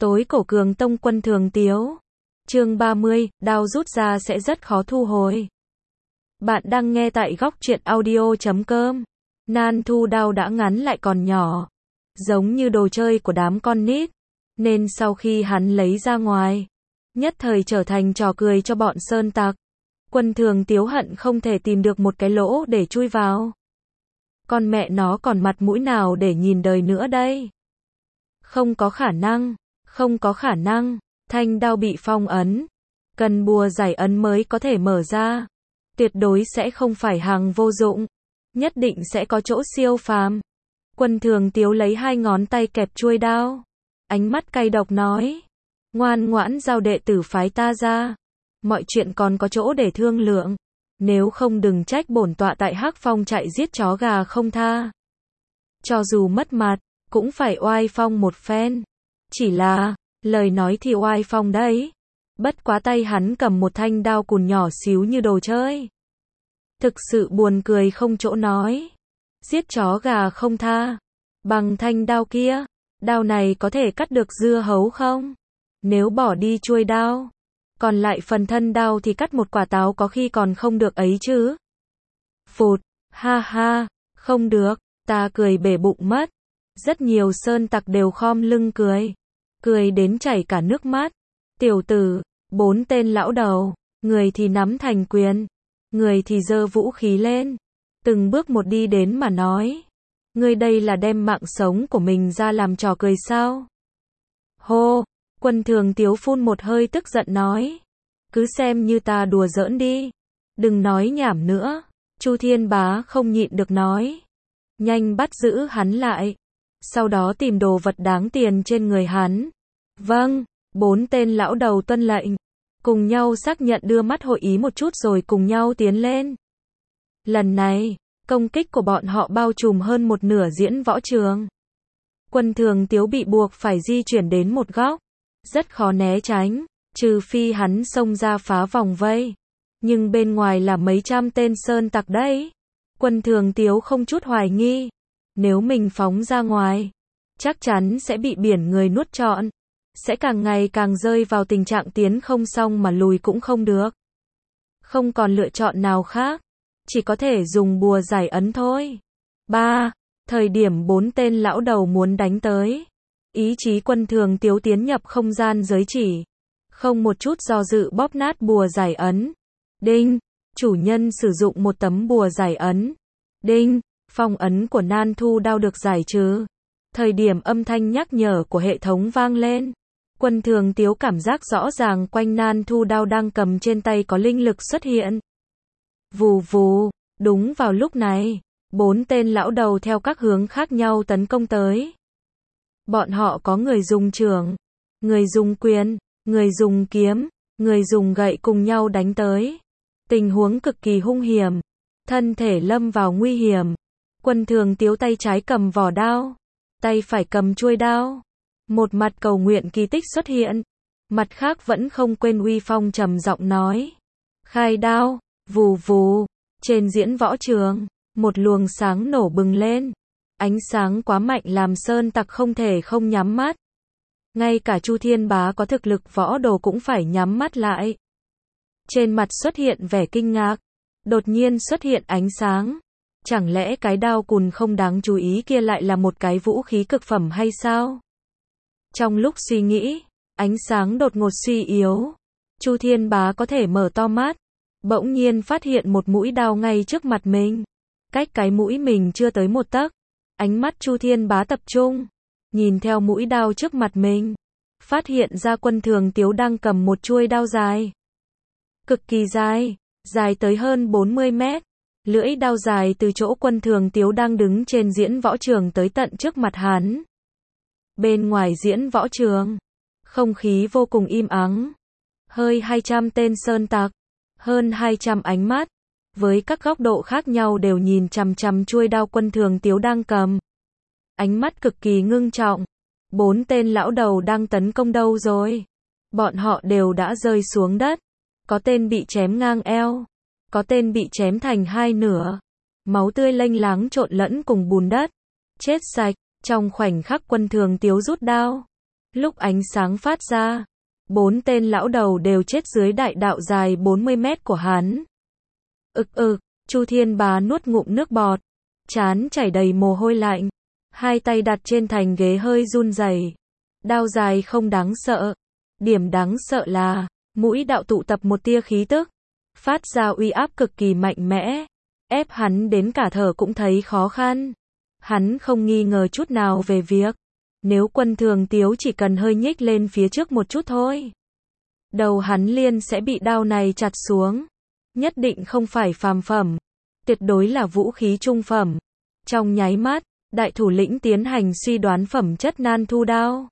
Tối cổ cường tông Quân Thường Tiếu. Chương 30, đao rút ra sẽ rất khó thu hồi. Bạn đang nghe tại góc truyện audio.com. Nan Thu đao đã ngắn lại còn nhỏ, giống như đồ chơi của đám con nít, nên sau khi hắn lấy ra ngoài, nhất thời trở thành trò cười cho bọn sơn tặc. Quân Thường Tiếu hận không thể tìm được một cái lỗ để chui vào. Con mẹ nó còn mặt mũi nào để nhìn đời nữa đây? Không có khả năng, không có khả năng, thanh đao bị phong ấn, cần bùa giải ấn mới có thể mở ra. Tuyệt đối sẽ không phải hàng vô dụng, nhất định sẽ có chỗ siêu phàm. Quân Thường Tiếu lấy hai ngón tay kẹp chuôi đao, ánh mắt cay độc nói: ngoan ngoãn giao đệ tử phái ta ra, mọi chuyện còn có chỗ để thương lượng, nếu không đừng trách bổn tọa tại Hắc Phong trại giết chó gà không tha. Cho dù mất mặt, cũng phải oai phong một phen. Chỉ là, lời nói thì oai phong đấy, bất quá tay hắn cầm một thanh đao cùn nhỏ xíu như đồ chơi. Thực sự buồn cười không chỗ nói. Giết chó gà không tha, bằng thanh đao kia, đao này có thể cắt được dưa hấu không? Nếu bỏ đi chuôi đao, còn lại phần thân đao thì cắt một quả táo có khi còn không được ấy chứ. Phụt, ha ha, không được, ta cười bể bụng mất. Rất nhiều sơn tặc đều khom lưng cười, cười đến chảy cả nước mắt. Tiểu tử, bốn tên lão đầu, người thì nắm thành quyền, người thì giơ vũ khí lên, từng bước một đi đến mà nói: ngươi đây là đem mạng sống của mình ra làm trò cười sao? Hô, Quân Thường Tiếu phun một hơi tức giận nói: cứ xem như ta đùa giỡn đi, đừng nói nhảm nữa. Chu Thiên Bá không nhịn được nói: nhanh bắt giữ hắn lại, sau đó tìm đồ vật đáng tiền trên người hắn. Vâng, bốn tên lão đầu tuân lệnh, cùng nhau xác nhận đưa mắt hội ý một chút rồi cùng nhau tiến lên. Lần này, công kích của bọn họ bao trùm hơn một nửa diễn võ trường. Quân Thường Tiếu bị buộc phải di chuyển đến một góc, rất khó né tránh, trừ phi hắn xông ra phá vòng vây. Nhưng bên ngoài là mấy trăm tên sơn tặc đấy. Quân Thường Tiếu không chút hoài nghi, nếu mình phóng ra ngoài, chắc chắn sẽ bị biển người nuốt trọn, sẽ càng ngày càng rơi vào tình trạng tiến không xong mà lùi cũng không được. Không còn lựa chọn nào khác, chỉ có thể dùng bùa giải ấn thôi. Thời điểm bốn tên lão đầu muốn đánh tới, ý chí Quân Thường Tiếu tiến nhập không gian giới chỉ, không một chút do dự bóp nát bùa giải ấn. Đinh, chủ nhân sử dụng một tấm bùa giải ấn. Đinh, phong ấn của Nan Thu đao được giải trừ. Thời điểm âm thanh nhắc nhở của hệ thống vang lên, Quân Thường Tiếu cảm giác rõ ràng quanh Nan Thu đao đang cầm trên tay có linh lực xuất hiện. Vù vù, đúng vào lúc này, bốn tên lão đầu theo các hướng khác nhau tấn công tới. Bọn họ có người dùng chưởng, người dùng quyền, người dùng kiếm, người dùng gậy cùng nhau đánh tới. Tình huống cực kỳ hung hiểm, thân thể lâm vào nguy hiểm. Quân Thường Tiếu tay trái cầm vỏ đao, tay phải cầm chuôi đao, một mặt cầu nguyện kỳ tích xuất hiện, mặt khác vẫn không quên uy phong trầm giọng nói: khai đao. Vù vù, trên diễn võ trường, một luồng sáng nổ bừng lên, ánh sáng quá mạnh làm sơn tặc không thể không nhắm mắt. Ngay cả Chu Thiên Bá có thực lực võ đồ cũng phải nhắm mắt lại. Trên mặt xuất hiện vẻ kinh ngạc, đột nhiên xuất hiện ánh sáng. Chẳng lẽ cái đao cùn không đáng chú ý kia lại là một cái vũ khí cực phẩm hay sao? Trong lúc suy nghĩ, ánh sáng đột ngột suy yếu. Chu Thiên Bá có thể mở to mắt, bỗng nhiên phát hiện một mũi đao ngay trước mặt mình. Cách cái mũi mình chưa tới một tấc. Ánh mắt Chu Thiên Bá tập trung, nhìn theo mũi đao trước mặt mình, phát hiện ra Quân Thường Tiếu đang cầm một chuôi đao dài. Cực kỳ dài, dài tới hơn 40 mét. Lưỡi đao dài từ chỗ Quân Thường Tiếu đang đứng trên diễn võ trường tới tận trước mặt hắn. Bên ngoài diễn võ trường, không khí vô cùng im ắng. Hơi 200 tên sơn tặc, hơn 200 ánh mắt, với các góc độ khác nhau đều nhìn chằm chằm chuôi đao Quân Thường Tiếu đang cầm. Ánh mắt cực kỳ ngưng trọng. Bốn tên lão đầu đang tấn công đâu rồi? Bọn họ đều đã rơi xuống đất. Có tên bị chém ngang eo, có tên bị chém thành hai nửa. Máu tươi lênh láng trộn lẫn cùng bùn đất. Chết sạch. Trong khoảnh khắc Quân Thường Tiếu rút đao, Lúc ánh sáng phát ra, 4 tên lão đầu đều chết dưới đại đạo dài 40 mét của hắn. Chu Thiên Bá nuốt ngụm nước bọt, trán chảy đầy mồ hôi lạnh, hai tay đặt trên thành ghế hơi run rẩy. Đao dài không đáng sợ, điểm đáng sợ là mũi đạo tụ tập một tia khí tức, phát ra uy áp cực kỳ mạnh mẽ, ép hắn đến cả thở cũng thấy khó khăn. Hắn không nghi ngờ chút nào về việc, nếu Quân Thường Tiếu chỉ cần hơi nhích lên phía trước một chút thôi, đầu hắn liền sẽ bị đao này chặt xuống. Nhất định không phải phàm phẩm, tuyệt đối là vũ khí trung phẩm. Trong nháy mắt, đại thủ lĩnh tiến hành suy đoán phẩm chất nan thu đao.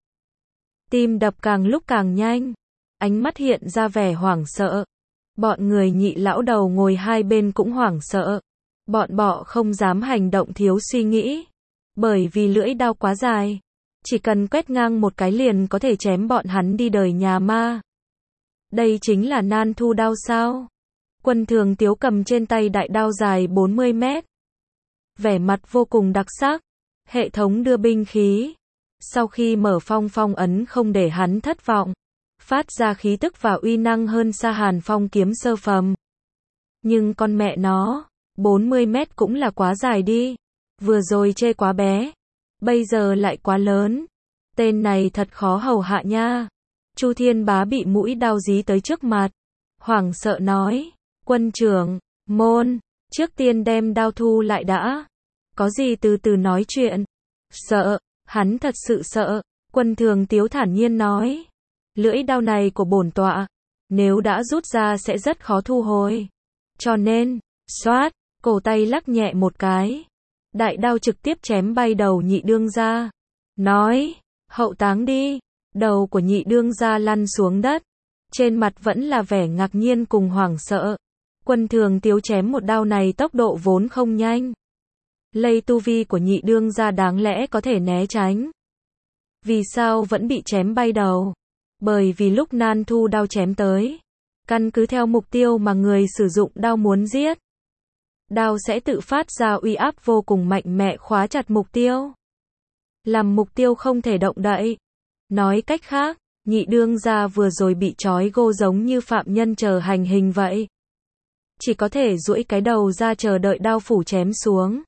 Tim đập càng lúc càng nhanh, ánh mắt hiện ra vẻ hoảng sợ. Bọn người Nhị lão đầu ngồi hai bên cũng hoảng sợ. Bọn bọ không dám hành động thiếu suy nghĩ, bởi vì lưỡi đao quá dài, chỉ cần quét ngang một cái liền có thể chém bọn hắn đi đời nhà ma. Đây chính là nan thu đao sao? Quân Thường Tiếu cầm trên tay đại đao dài 40 mét. Vẻ mặt vô cùng đặc sắc. Hệ thống đưa binh khí. Sau khi mở phong ấn không để hắn thất vọng. Phát ra khí tức và uy năng hơn xa Hàn Phong kiếm sơ phẩm. Nhưng con mẹ nó, 40 mét cũng là quá dài đi. Vừa rồi chê quá bé, bây giờ lại quá lớn. Tên này thật khó hầu hạ nha. Chu Thiên Bá bị mũi đao dí tới trước mặt, hoảng sợ nói, quân trưởng, môn, trước tiên đem đao thu lại đã. Có gì từ từ nói chuyện. Sợ, hắn thật sự sợ. Quân Thường Tiếu thản nhiên nói, lưỡi đao này của bổn tọa, nếu đã rút ra sẽ rất khó thu hồi. Cho nên, xoát, cổ tay lắc nhẹ một cái. Đại đao trực tiếp chém bay đầu Nhị đương gia. Nói, hậu táng đi. Đầu của Nhị đương gia lăn xuống đất. Trên mặt vẫn là vẻ ngạc nhiên cùng hoảng sợ. Quân Thường Tiếu chém một đao này tốc độ vốn không nhanh. Lây tu vi của Nhị đương gia đáng lẽ có thể né tránh. Vì sao vẫn bị chém bay đầu? Bởi vì lúc nan thu đao chém tới, căn cứ theo mục tiêu mà người sử dụng đao muốn giết, đao sẽ tự phát ra uy áp vô cùng mạnh mẽ khóa chặt mục tiêu, làm mục tiêu không thể động đậy. Nói cách khác, Nhị đương gia vừa rồi bị trói gô giống như phạm nhân chờ hành hình vậy. Chỉ có thể duỗi cái đầu ra chờ đợi đao phủ chém xuống.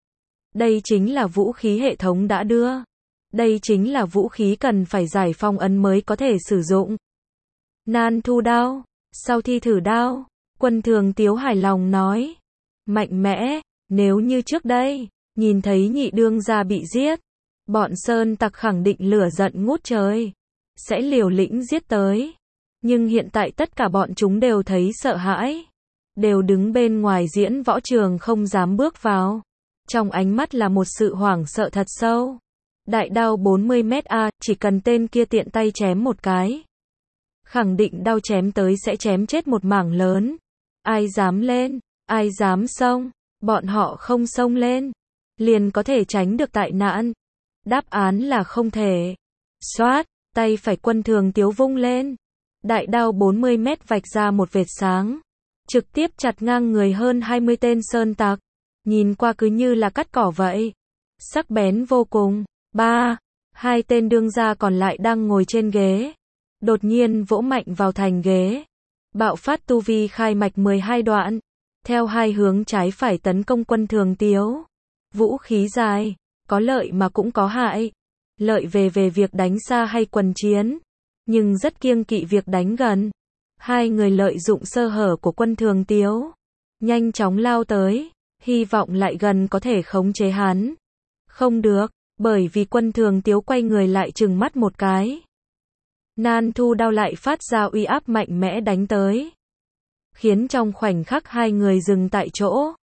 Đây chính là vũ khí hệ thống đã đưa. Đây chính là vũ khí cần phải giải phong ấn mới có thể sử dụng. Nan thu đao, sau thi thử đao, Quân Thường Tiếu hài lòng nói. Mạnh mẽ, nếu như trước đây, nhìn thấy Nhị đương gia bị giết, bọn sơn tặc khẳng định lửa giận ngút trời, sẽ liều lĩnh giết tới. Nhưng hiện tại tất cả bọn chúng đều thấy sợ hãi, đều đứng bên ngoài diễn võ trường không dám bước vào. Trong ánh mắt là một sự hoảng sợ thật sâu. Đại đao 40 mét chỉ cần tên kia tiện tay chém một cái, khẳng định đao chém tới sẽ chém chết một mảng lớn. Ai dám lên, ai dám xông, bọn họ không xông lên, liền có thể tránh được tai nạn. Đáp án là không thể. Xoát, tay phải Quân Thường Tiếu vung lên. Đại đao 40 mét vạch ra một vệt sáng, trực tiếp chặt ngang người hơn 20 tên sơn tặc. Nhìn qua cứ như là cắt cỏ vậy. Sắc bén vô cùng. Hai tên đương gia còn lại đang ngồi trên ghế, đột nhiên vỗ mạnh vào thành ghế. Bạo phát tu vi khai mạch 12 đoạn, theo hai hướng trái phải tấn công Quân Thường Tiếu. Vũ khí dài, có lợi mà cũng có hại. Lợi về việc đánh xa hay quần chiến, nhưng rất kiêng kỵ việc đánh gần. Hai người lợi dụng sơ hở của Quân Thường Tiếu, nhanh chóng lao tới, hy vọng lại gần có thể khống chế hắn. Không được, bởi vì Quân Thường Tiếu quay người lại trừng mắt một cái. Nan thu đao lại phát ra uy áp mạnh mẽ đánh tới, khiến trong khoảnh khắc hai người dừng tại chỗ.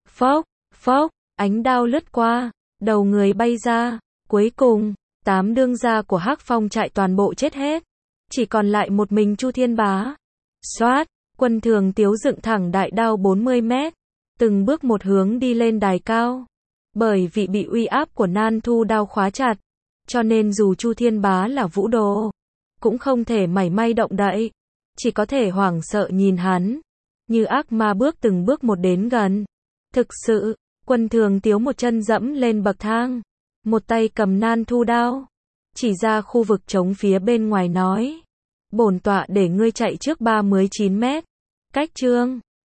Phốc, ánh đao lướt qua, đầu người bay ra. Cuối cùng, 8 đương gia của Hắc Phong trại toàn bộ chết hết, chỉ còn lại một mình Chu Thiên Bá. Xoát, Quân Thường Tiếu dựng thẳng đại đao 40 mét, từng bước một hướng đi lên đài cao. Bởi vì bị uy áp của nan thu đao khóa chặt, cho nên dù Chu Thiên Bá là vũ đồ, cũng không thể mảy may động đậy, chỉ có thể hoảng sợ nhìn hắn, như ác ma bước từng bước một đến gần. Thực sự, Quân Thường Tiếu một chân dẫm lên bậc thang, một tay cầm nan thu đao, chỉ ra khu vực trống phía bên ngoài nói. Bổn tọa để ngươi chạy trước 39 mét. Cách chương